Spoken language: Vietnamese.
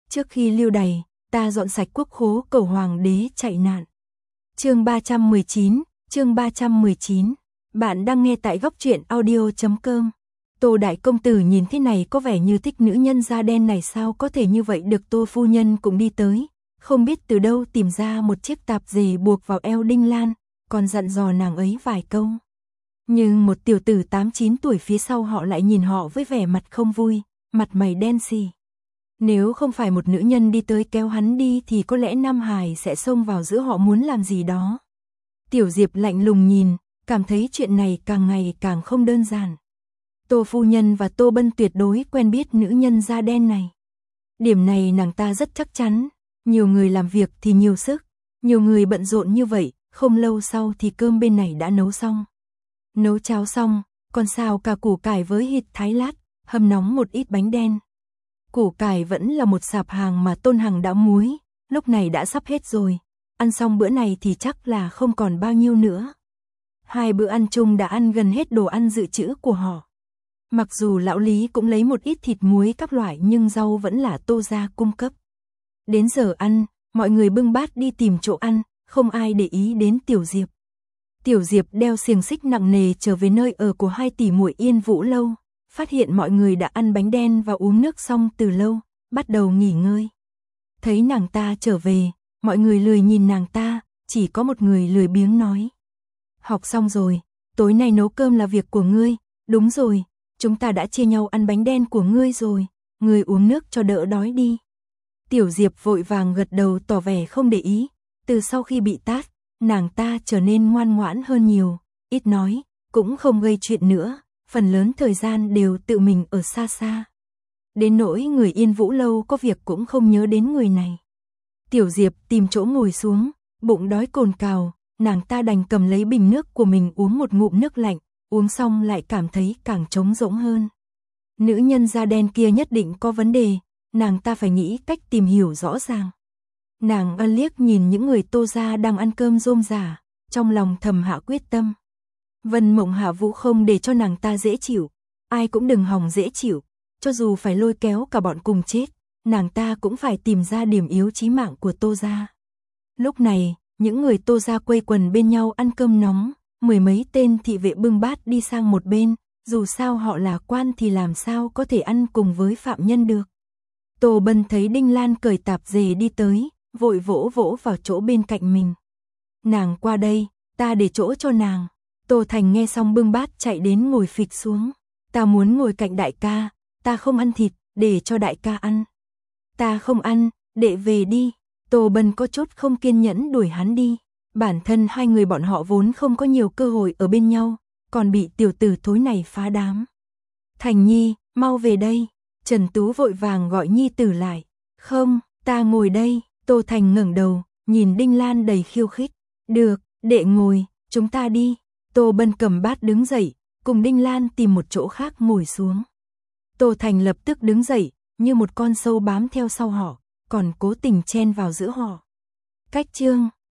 Trước khi lưu đày, ta dọn sạch quốc khố cầu hoàng đế chạy nạn. Chương 319, chương 319. Bạn đang nghe tại góc truyện audio.com. Tô đại công tử nhìn thế này có vẻ như thích nữ nhân da đen này, sao có thể như vậy được. Tô phu nhân cũng đi tới, không biết từ đâu tìm ra một chiếc tạp dề buộc vào eo Đinh Lan, còn dặn dò nàng ấy vài câu. Nhưng một tiểu tử 8-9 tuổi phía sau họ lại nhìn họ với vẻ mặt không vui, mặt mày đen xì. Nếu không phải một nữ nhân đi tới kéo hắn đi thì có lẽ Nam Hải sẽ xông vào giữa họ muốn làm gì đó. Tiểu Diệp lạnh lùng nhìn, cảm thấy chuyện này càng ngày càng không đơn giản. Tô phu nhân và Tô Bân tuyệt đối quen biết nữ nhân da đen này. Điểm này nàng ta rất chắc chắn, nhiều người làm việc thì nhiều sức, nhiều người bận rộn như vậy, không lâu sau thì cơm bên này đã nấu xong. Nấu cháo xong, còn xào cả củ cải với thịt thái lát, hầm nóng một ít bánh đen. Củ cải vẫn là một sạp hàng mà Tôn Hằng đã muối, lúc này đã sắp hết rồi, ăn xong bữa này thì chắc là không còn bao nhiêu nữa. Hai bữa ăn chung đã ăn gần hết đồ ăn dự trữ của họ. Mặc dù lão Lý cũng lấy một ít thịt muối các loại nhưng rau vẫn là Tô gia cung cấp. Đến giờ ăn, mọi người bưng bát đi tìm chỗ ăn, không ai để ý đến Tiểu Diệp. Tiểu Diệp đeo xiềng xích nặng nề trở về nơi ở của hai tỷ muội Yên Vũ Lâu, phát hiện mọi người đã ăn bánh đen và uống nước xong từ lâu, bắt đầu nghỉ ngơi. Thấy nàng ta trở về, mọi người lười nhìn nàng ta, chỉ có một người lười biếng nói. Học xong rồi, tối nay nấu cơm là việc của ngươi, đúng rồi, chúng ta đã chia nhau ăn bánh đen của ngươi rồi, ngươi uống nước cho đỡ đói đi. Tiểu Diệp vội vàng gật đầu tỏ vẻ không để ý, từ sau khi bị tát, nàng ta trở nên ngoan ngoãn hơn nhiều, ít nói, cũng không gây chuyện nữa, phần lớn thời gian đều tự mình ở xa xa. Đến nỗi người Yên Vũ Lâu có việc cũng không nhớ đến người này. Tiểu Diệp tìm chỗ ngồi xuống, bụng đói cồn cào, nàng ta đành cầm lấy bình nước của mình uống một ngụm nước lạnh, uống xong lại cảm thấy càng trống rỗng hơn. Nữ nhân da đen kia nhất định có vấn đề, nàng ta phải nghĩ cách tìm hiểu rõ ràng. Nàng ân liếc nhìn những người Tô gia đang ăn cơm rôm rả, trong lòng thầm hạ quyết tâm. Vân Mộng Hạ Vũ không để cho nàng ta dễ chịu, ai cũng đừng hòng dễ chịu, cho dù phải lôi kéo cả bọn cùng chết, nàng ta cũng phải tìm ra điểm yếu chí mạng của Tô gia. Lúc này, những người Tô gia quây quần bên nhau ăn cơm nóng, mười mấy tên thị vệ bưng bát đi sang một bên, dù sao họ là quan thì làm sao có thể ăn cùng với phạm nhân được. Tô Bân thấy Đinh Lan cởi tạp dề đi tới, vội vỗ vỗ vào chỗ bên cạnh mình. Nàng qua đây, ta để chỗ cho nàng. Tô Thành nghe xong bưng bát chạy đến ngồi phịch xuống. Ta muốn ngồi cạnh đại ca, ta không ăn thịt, để cho đại ca ăn. Ta không ăn, đệ về đi. Tô Bân có chút không kiên nhẫn đuổi hắn đi. Bản thân hai người bọn họ vốn không có nhiều cơ hội ở bên nhau, còn bị tiểu tử thối này phá đám. Thành Nhi, mau về đây. Trần Tú vội vàng gọi Nhi tử lại. Không, ta ngồi đây. Tô Thành ngẩng đầu, nhìn Đinh Lan đầy khiêu khích. Được, đệ ngồi, chúng ta đi. Tô Bân cầm bát đứng dậy, cùng Đinh Lan tìm một chỗ khác ngồi xuống. Tô Thành lập tức đứng dậy, như một con sâu bám theo sau họ, còn cố tình chen vào giữa họ. Cách chương